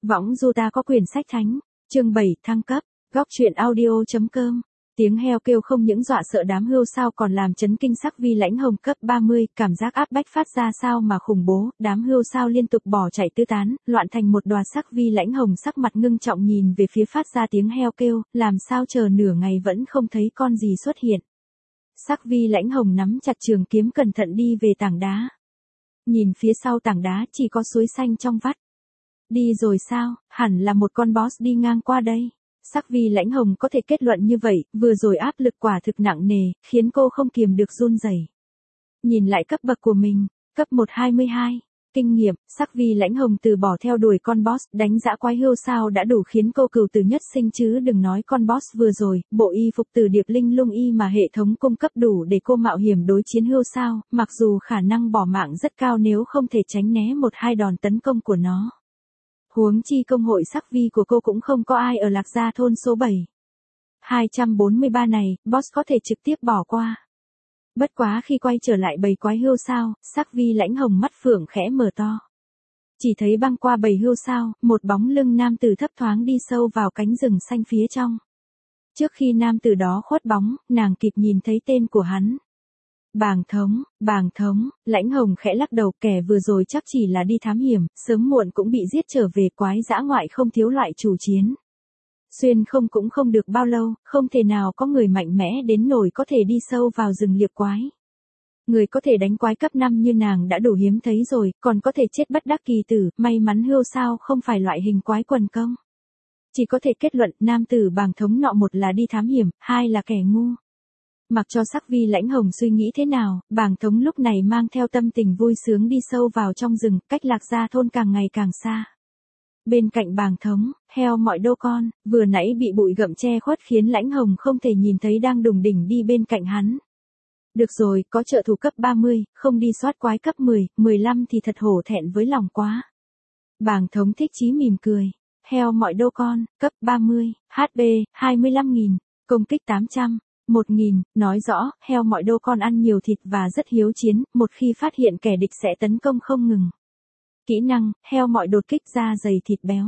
Võng du ta có quyển sách thánh, chương 7 thăng cấp, góc truyện audio.com. Tiếng heo kêu không những dọa sợ đám hươu sao còn làm chấn kinh Sắc Vi Lãnh Hồng cấp 30, cảm giác áp bách phát ra sao mà khủng bố, đám hươu sao liên tục bỏ chạy tứ tán, loạn thành một đoàn. Sắc Vi Lãnh Hồng sắc mặt ngưng trọng nhìn về phía phát ra tiếng heo kêu, làm sao chờ nửa ngày vẫn không thấy con gì xuất hiện. Sắc Vi Lãnh Hồng nắm chặt trường kiếm cẩn thận đi về tảng đá. Nhìn phía sau tảng đá chỉ có suối xanh trong vắt. Đi rồi sao, hẳn là một con boss đi ngang qua đây. Sắc Vi Lãnh Hồng có thể kết luận như vậy, vừa rồi áp lực quả thực nặng nề, khiến cô không kiềm được run rẩy. Nhìn lại cấp bậc của mình, cấp 122, kinh nghiệm, Sắc Vi Lãnh Hồng từ bỏ theo đuổi con boss, đánh dã quái hươu sao đã đủ khiến cô cửu tử nhất sinh chứ đừng nói con boss vừa rồi, bộ y phục từ Điệp Linh Lung Y mà hệ thống cung cấp đủ để cô mạo hiểm đối chiến hươu sao, mặc dù khả năng bỏ mạng rất cao nếu không thể tránh né một hai đòn tấn công của nó. Huống chi công hội Sắc Vi của cô cũng không có ai ở Lạc Gia thôn số 7. 243 này, boss có thể trực tiếp bỏ qua. Bất quá khi quay trở lại bầy quái hươu sao, Sắc Vi Lãnh Hồng mắt phượng khẽ mở to. Chỉ thấy băng qua bầy hươu sao, một bóng lưng nam tử thấp thoáng đi sâu vào cánh rừng xanh phía trong. Trước khi nam tử đó khuất bóng, nàng kịp nhìn thấy tên của hắn. Bàng thống, Lãnh Hồng khẽ lắc đầu, kẻ vừa rồi chắc chỉ là đi thám hiểm, sớm muộn cũng bị giết trở về, quái dã ngoại không thiếu loại chủ chiến. Xuyên không cũng không được bao lâu, không thể nào có người mạnh mẽ đến nổi có thể đi sâu vào rừng liệp quái. Người có thể đánh quái cấp 5 như nàng đã đủ hiếm thấy rồi, còn có thể chết bất đắc kỳ tử, may mắn hươu sao không phải loại hình quái quần công. Chỉ có thể kết luận, nam tử Bàng thống nọ một là đi thám hiểm, hai là kẻ ngu. Mặc cho Sắc Vi Lãnh Hồng suy nghĩ thế nào, Bàng thống lúc này mang theo tâm tình vui sướng đi sâu vào trong rừng, cách Lạc Gia thôn càng ngày càng xa. Bên cạnh Bàng thống, heo mọi đô con, vừa nãy bị bụi gậm che khuất khiến Lãnh Hồng không thể nhìn thấy đang đùng đỉnh đi bên cạnh hắn. Được rồi, có trợ thủ cấp 30, không đi soát quái cấp 10, 15 thì thật hổ thẹn với lòng quá. Bàng thống thích chí mỉm cười. Heo mọi đô con, cấp 30, HP, 25.000, công kích 800. 1.000, nói rõ, heo mọi đô con ăn nhiều thịt và rất hiếu chiến, một khi phát hiện kẻ địch sẽ tấn công không ngừng. Kỹ năng, heo mọi đột kích da dày thịt béo.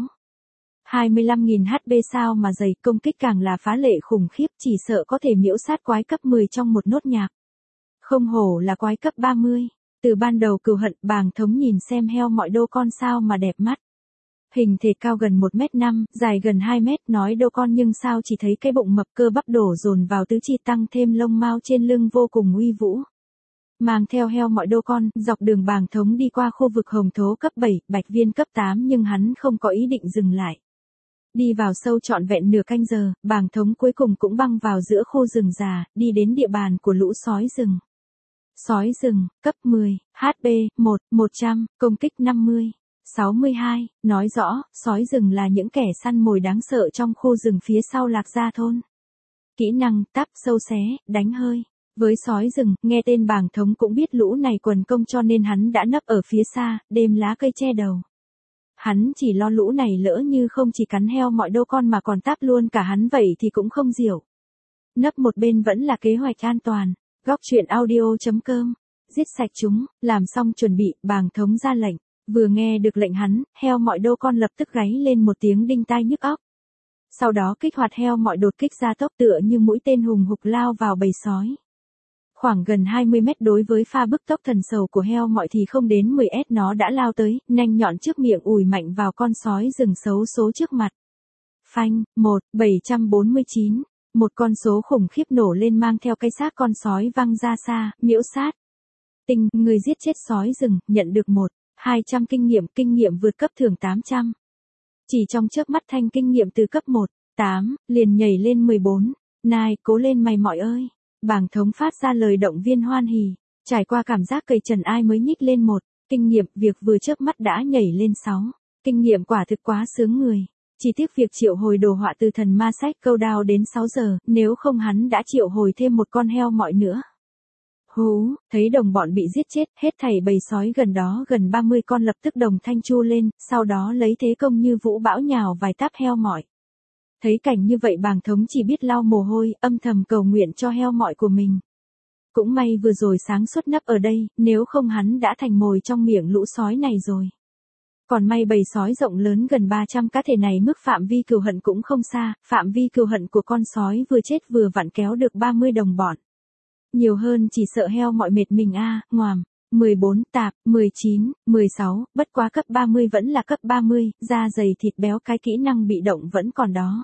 25.000 HP sao mà dày, công kích càng là phá lệ khủng khiếp, chỉ sợ có thể miễu sát quái cấp 10 trong một nốt nhạc. Không hổ là quái cấp 30, từ ban đầu cừu hận, Bàng thống nhìn xem heo mọi đô con sao mà đẹp mắt. Hình thể cao gần 1m5, dài gần 2m, nói đô con nhưng sao chỉ thấy cái bụng mập cơ bắp đổ dồn vào tứ chi tăng thêm lông mao trên lưng vô cùng uy vũ. Mang theo heo mọi đô con, dọc đường Bàng thống đi qua khu vực hồng thố cấp 7, bạch viên cấp 8 nhưng hắn không có ý định dừng lại. Đi vào sâu trọn vẹn nửa canh giờ, Bàng thống cuối cùng cũng băng vào giữa khu rừng già, đi đến địa bàn của lũ sói rừng. Sói rừng, cấp 10, HP, 1, 100, công kích 50. 62, nói rõ, sói rừng là những kẻ săn mồi đáng sợ trong khu rừng phía sau Lạc Gia thôn. Kỹ năng, táp sâu xé, đánh hơi. Với sói rừng, nghe tên Bàng thống cũng biết lũ này quần công cho nên hắn đã nấp ở phía xa, đêm lá cây che đầu. Hắn chỉ lo lũ này lỡ như không chỉ cắn heo mọi đô con mà còn táp luôn cả hắn vậy thì cũng không diệu. Nấp một bên vẫn là kế hoạch an toàn. Góc truyện audio.com. Giết sạch chúng, làm xong chuẩn bị, Bàng thống ra lệnh. Vừa nghe được lệnh hắn, heo mọi đô con lập tức gáy lên một tiếng đinh tai nhức óc. Sau đó kích hoạt heo mọi đột kích ra tốc tựa như mũi tên hùng hục lao vào bầy sói. Khoảng gần 20 mét đối với pha bức tốc thần sầu của heo mọi thì không đến 10s nó đã lao tới, nanh nhọn trước miệng ùi mạnh vào con sói rừng xấu số trước mặt. Phanh, 749, một con số khủng khiếp nổ lên mang theo cái xác con sói văng ra xa, miễu sát. Tinh, người giết chết sói rừng, nhận được 200 kinh nghiệm vượt cấp thưởng 800. Chỉ trong chớp mắt thanh kinh nghiệm từ cấp 8, liền nhảy lên 14. Nai, cố lên mày mọi ơi. Bàng thống phát ra lời động viên hoan hỉ. Trải qua cảm giác cầy trần ai mới nhích lên kinh nghiệm, việc vừa chớp mắt đã nhảy lên 6. Kinh nghiệm quả thực quá sướng người. Chỉ tiếc việc triệu hồi đồ họa từ thần ma sách câu đao đến 6 giờ, nếu không hắn đã triệu hồi thêm một con heo mọi nữa. Hú, thấy đồng bọn bị giết chết, hết thảy bầy sói gần đó gần 30 con lập tức đồng thanh chu lên, sau đó lấy thế công như vũ bão nhào vài táp heo mọi. Thấy cảnh như vậy Bàng thống chỉ biết lau mồ hôi, âm thầm cầu nguyện cho heo mọi của mình. Cũng may vừa rồi sáng suốt nấp ở đây, nếu không hắn đã thành mồi trong miệng lũ sói này rồi. Còn may bầy sói rộng lớn gần 300 cá thể này mức phạm vi cừu hận cũng không xa, phạm vi cừu hận của con sói vừa chết vừa vặn kéo được 30 đồng bọn. Nhiều hơn chỉ sợ heo mọi mệt mình ngoàm. 14 tạp, 19, 16, bất quá cấp 30 vẫn là cấp 30, da dày thịt béo, cái kỹ năng bị động vẫn còn đó.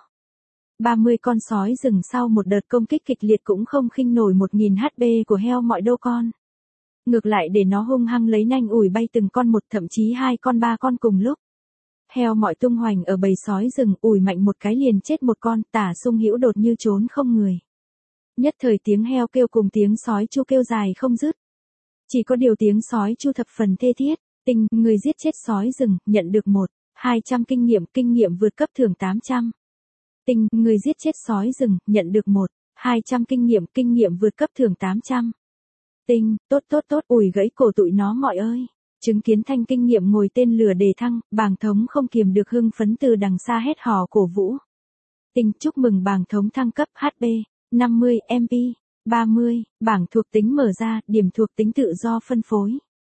30 con sói rừng sau một đợt công kích kịch liệt cũng không khinh nổi 1000 HP của heo mọi đô con. Ngược lại để nó hung hăng lấy nanh ủi bay từng con một, thậm chí 2 con 3 con cùng lúc. Heo mọi tung hoành ở bầy sói rừng, ủi mạnh một cái liền chết một con, tả sung hữu đột như trốn không người. Nhất thời tiếng heo kêu cùng tiếng sói chu kêu dài không dứt. Chỉ có điều tiếng sói chu thập phần thê thiết. Tình, người giết chết sói rừng, nhận được 200 kinh nghiệm vượt cấp thưởng 800. Tình, người giết chết sói rừng, nhận được 200 kinh nghiệm vượt cấp thưởng 800. Tình, tốt, ủi gãy cổ tụi nó mọi ơi. Chứng kiến thanh kinh nghiệm ngồi tên lửa đề thăng, bàng thống không kiềm được hưng phấn từ đằng xa hét hò cổ vũ. Tình, chúc mừng bàng thống thăng cấp HP, 50 MP, 30, bảng thuộc tính mở ra, điểm thuộc tính tự do phân phối.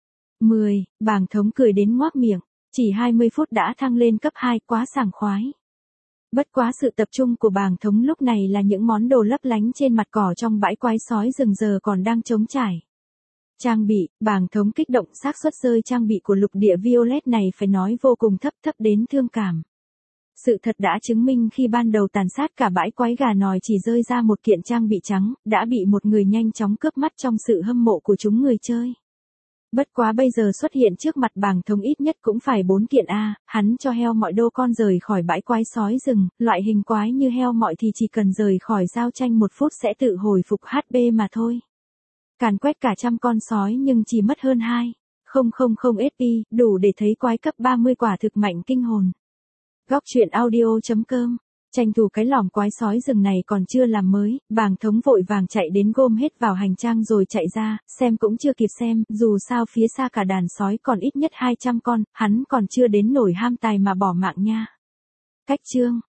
10, bàng thống cười đến ngoác miệng, chỉ 20 phút đã thăng lên cấp 2, quá sảng khoái. Bất quá sự tập trung của bàng thống lúc này là những món đồ lấp lánh trên mặt cỏ trong bãi quái sói rừng giờ còn đang trống trải. Trang bị, bàng thống kích động, xác suất rơi trang bị của lục địa Violet này phải nói vô cùng thấp đến thương cảm. Sự thật đã chứng minh khi ban đầu tàn sát cả bãi quái gà nòi chỉ rơi ra một kiện trang bị trắng, đã bị một người nhanh chóng cướp mất trong sự hâm mộ của chúng người chơi. Bất quá bây giờ xuất hiện trước mặt bàng thống ít nhất cũng phải 4 kiện hắn cho heo mọi đô con rời khỏi bãi quái sói rừng, loại hình quái như heo mọi thì chỉ cần rời khỏi giao tranh 1 phút sẽ tự hồi phục HP mà thôi. Càn quét cả trăm con sói nhưng chỉ mất hơn 2,000 SP, đủ để thấy quái cấp 30 quả thực mạnh kinh hồn. Góc truyện audio.com. Tranh thủ cái lỏm quái sói rừng này còn chưa làm mới, bàng thống vội vàng chạy đến gom hết vào hành trang rồi chạy ra, xem cũng chưa kịp xem, dù sao phía xa cả đàn sói còn ít nhất 200 con, hắn còn chưa đến nổi ham tài mà bỏ mạng nha. Cách chương